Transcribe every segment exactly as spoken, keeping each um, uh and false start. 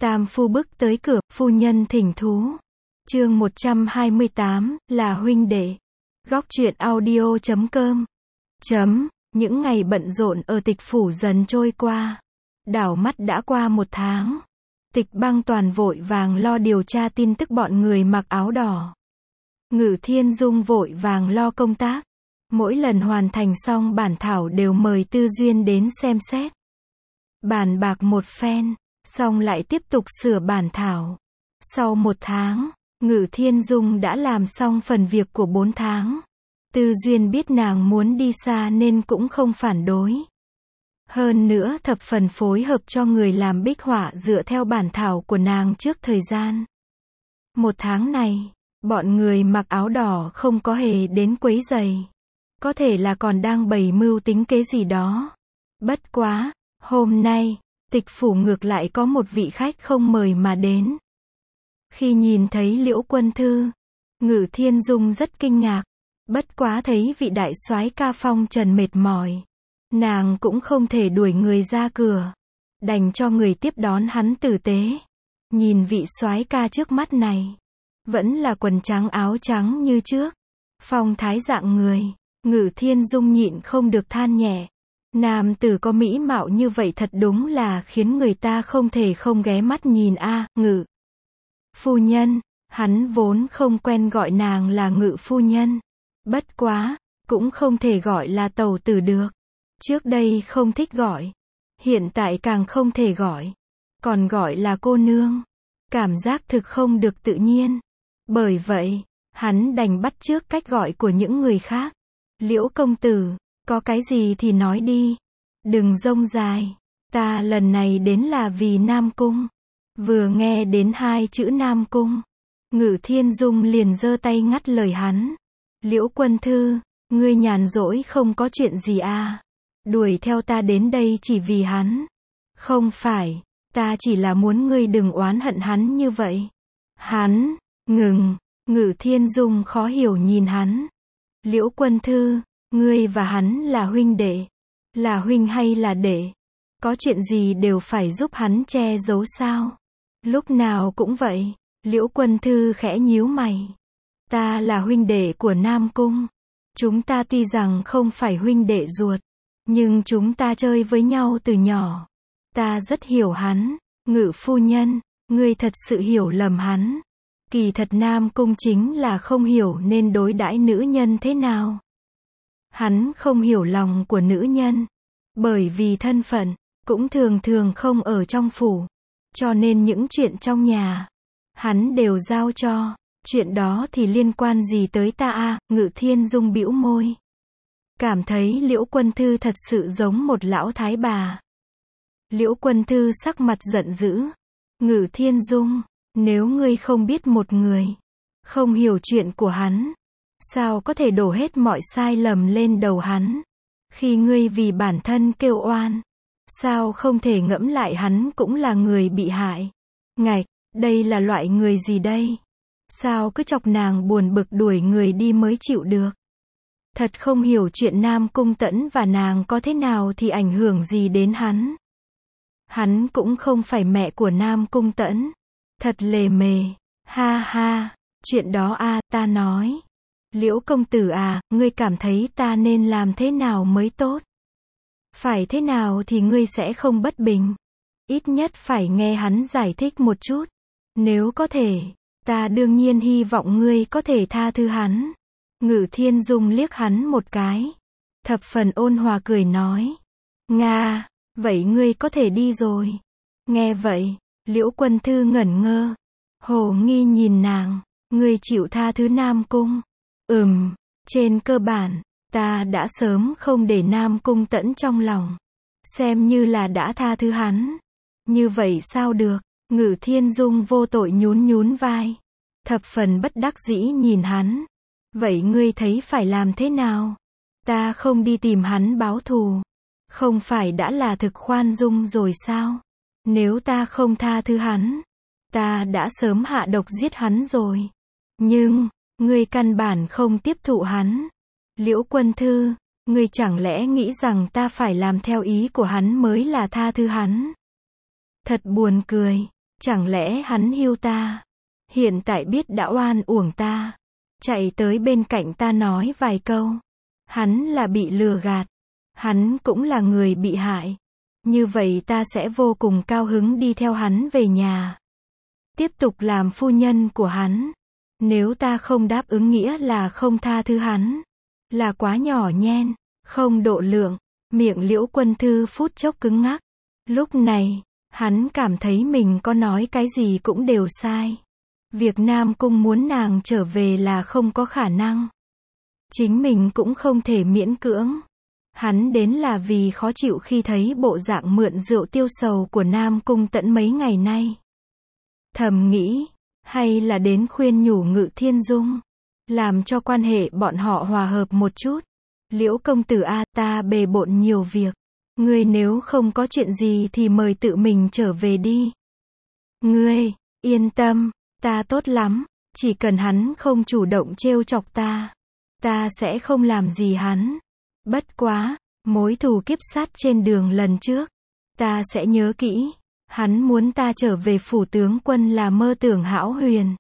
Tam phu bước tới cửa, phu nhân thỉnh thú. Chương một trăm hai mươi tám, là huynh đệ. Góc truyện audio chấm com. Chấm, những ngày bận rộn ở Tịch phủ dần trôi qua. Đảo mắt đã qua một tháng. Tịch Băng Toàn vội vàng lo điều tra tin tức bọn người mặc áo đỏ. Ngự Thiên Dung vội vàng lo công tác. Mỗi lần hoàn thành xong bản thảo đều mời Tư Duyên đến xem xét. Bàn bạc một phen, xong lại tiếp tục sửa bản thảo. Sau một tháng, Ngự Thiên Dung đã làm xong phần việc của bốn tháng. Tư Duyên biết nàng muốn đi xa nên cũng không phản đối. Hơn nữa thập phần phối hợp cho người làm bích họa dựa theo bản thảo của nàng trước thời gian. Một tháng này, bọn người mặc áo đỏ không có hề đến quấy rầy. Có thể là còn đang bày mưu tính kế gì đó. Bất quá, hôm nay, Tịch phủ ngược lại có một vị khách không mời mà đến. Khi nhìn thấy Liễu Quân Thư, Ngự Thiên Dung rất kinh ngạc. Bất quá thấy vị đại soái ca phong trần mệt mỏi, nàng cũng không thể đuổi người ra cửa, đành cho người tiếp đón hắn tử tế. Nhìn vị soái ca trước mắt này, vẫn là quần trắng áo trắng như trước, phong thái dạng người. Ngự Thiên Dung nhịn không được than nhẹ. Nam tử có mỹ mạo như vậy thật đúng là khiến người ta không thể không ghé mắt nhìn a. À, Ngự phu nhân, hắn vốn không quen gọi nàng là Ngự phu nhân. Bất quá, cũng không thể gọi là tẩu tử được. Trước đây không thích gọi, hiện tại càng không thể gọi. Còn gọi là cô nương, cảm giác thực không được tự nhiên. Bởi vậy, hắn đành bắt chước cách gọi của những người khác. Liễu công tử, có cái gì thì nói đi. Đừng rông dài. Ta lần này đến là vì Nam Cung. Vừa nghe đến hai chữ Nam Cung, Ngự Thiên Dung liền giơ tay ngắt lời hắn. Liễu Quân Thư, ngươi nhàn rỗi không có chuyện gì à? Đuổi theo ta đến đây chỉ vì hắn. Không phải, ta chỉ là muốn ngươi đừng oán hận hắn như vậy. Hắn, ngừng. Ngự Thiên Dung khó hiểu nhìn hắn. Liễu Quân Thư, ngươi và hắn là huynh đệ. Là huynh hay là đệ? Có chuyện gì đều phải giúp hắn che giấu sao? Lúc nào cũng vậy. Liễu Quân Thư khẽ nhíu mày. Ta là huynh đệ của Nam Cung. Chúng ta tuy rằng không phải huynh đệ ruột, nhưng chúng ta chơi với nhau từ nhỏ. Ta rất hiểu hắn. Ngự phu nhân, ngươi thật sự hiểu lầm hắn. Kỳ thật Nam Cung chính là không hiểu nên đối đãi nữ nhân thế nào. Hắn không hiểu lòng của nữ nhân. Bởi vì thân phận, cũng thường thường không ở trong phủ. Cho nên những chuyện trong nhà, hắn đều giao cho. Chuyện đó thì liên quan gì tới ta a? À, Ngự Thiên Dung bĩu môi. Cảm thấy Liễu Quân Thư thật sự giống một lão thái bà. Liễu Quân Thư sắc mặt giận dữ. Ngự Thiên Dung, nếu ngươi không biết một người, không hiểu chuyện của hắn, sao có thể đổ hết mọi sai lầm lên đầu hắn? Khi ngươi vì bản thân kêu oan, sao không thể ngẫm lại hắn cũng là người bị hại? Ngạch, đây là loại người gì đây? Sao cứ chọc nàng buồn bực đuổi người đi mới chịu được? Thật không hiểu chuyện Nam Cung Tẫn và nàng có thế nào thì ảnh hưởng gì đến hắn. Hắn cũng không phải mẹ của Nam Cung Tẫn. Thật lề mề. Ha ha, chuyện đó a, à, ta nói. Liễu công tử à, ngươi cảm thấy ta nên làm thế nào mới tốt? Phải thế nào thì ngươi sẽ không bất bình? Ít nhất phải nghe hắn giải thích một chút. Nếu có thể, ta đương nhiên hy vọng ngươi có thể tha thứ hắn. Ngự Thiên Dung liếc hắn một cái. Thập phần ôn hòa cười nói. Nga, vậy ngươi có thể đi rồi. Nghe vậy, Liễu Quân Thư ngẩn ngơ. Hồ nghi nhìn nàng. Ngươi chịu tha thứ Nam Cung? Ừm, trên cơ bản, ta đã sớm không để Nam Cung Tẫn trong lòng. Xem như là đã tha thứ hắn. Như vậy sao được? Ngự Thiên Dung vô tội nhún nhún vai. Thập phần bất đắc dĩ nhìn hắn. Vậy ngươi thấy phải làm thế nào? Ta không đi tìm hắn báo thù. Không phải đã là thực khoan dung rồi sao? Nếu ta không tha thứ hắn, ta đã sớm hạ độc giết hắn rồi. Nhưng, ngươi căn bản không tiếp thụ hắn. Liễu Quân Thư, ngươi chẳng lẽ nghĩ rằng ta phải làm theo ý của hắn mới là tha thứ hắn? Thật buồn cười. Chẳng lẽ hắn hiu ta? Hiện tại biết đã oan uổng ta. Chạy tới bên cạnh ta nói vài câu. Hắn là bị lừa gạt. Hắn cũng là người bị hại. Như vậy ta sẽ vô cùng cao hứng đi theo hắn về nhà. Tiếp tục làm phu nhân của hắn. Nếu ta không đáp ứng nghĩa là không tha thứ hắn. Là quá nhỏ nhen, không độ lượng. Miệng Liễu Quân Thư phút chốc cứng ngắc. Lúc này, hắn cảm thấy mình có nói cái gì cũng đều sai. Việc Nam Cung muốn nàng trở về là không có khả năng. Chính mình cũng không thể miễn cưỡng. Hắn đến là vì khó chịu khi thấy bộ dạng mượn rượu tiêu sầu của Nam Cung Tẫn mấy ngày nay. Thầm nghĩ, hay là đến khuyên nhủ Ngự Thiên Dung, làm cho quan hệ bọn họ hòa hợp một chút. Liễu công tử a, ta bề bộn nhiều việc. Ngươi nếu không có chuyện gì thì mời tự mình trở về đi. Ngươi, yên tâm, ta tốt lắm, chỉ cần hắn không chủ động trêu chọc ta, ta sẽ không làm gì hắn. Bất quá, mối thù kiếp sát trên đường lần trước, ta sẽ nhớ kỹ. Hắn muốn ta trở về phủ tướng quân là mơ tưởng hão huyền.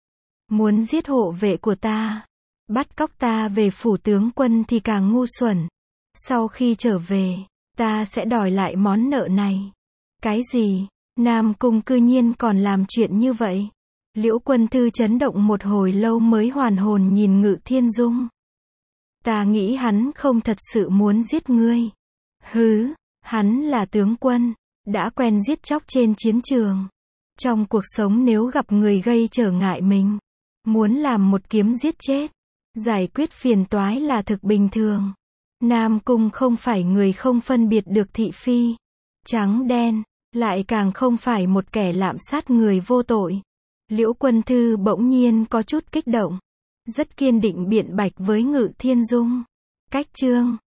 Muốn giết hộ vệ của ta, bắt cóc ta về phủ tướng quân thì càng ngu xuẩn. Sau khi trở về, ta sẽ đòi lại món nợ này. Cái gì? Nam Cung cư nhiên còn làm chuyện như vậy? Liễu Quân Thư chấn động một hồi lâu mới hoàn hồn nhìn Ngự Thiên Dung. Ta nghĩ hắn không thật sự muốn giết ngươi. Hứ, hắn là tướng quân, đã quen giết chóc trên chiến trường. Trong cuộc sống nếu gặp người gây trở ngại mình, muốn làm một kiếm giết chết, giải quyết phiền toái là thực bình thường. Nam Cung không phải người không phân biệt được thị phi, trắng đen, lại càng không phải một kẻ lạm sát người vô tội. Liễu Quân Thư bỗng nhiên có chút kích động, rất kiên định biện bạch với Ngự Thiên Dung. Cách chương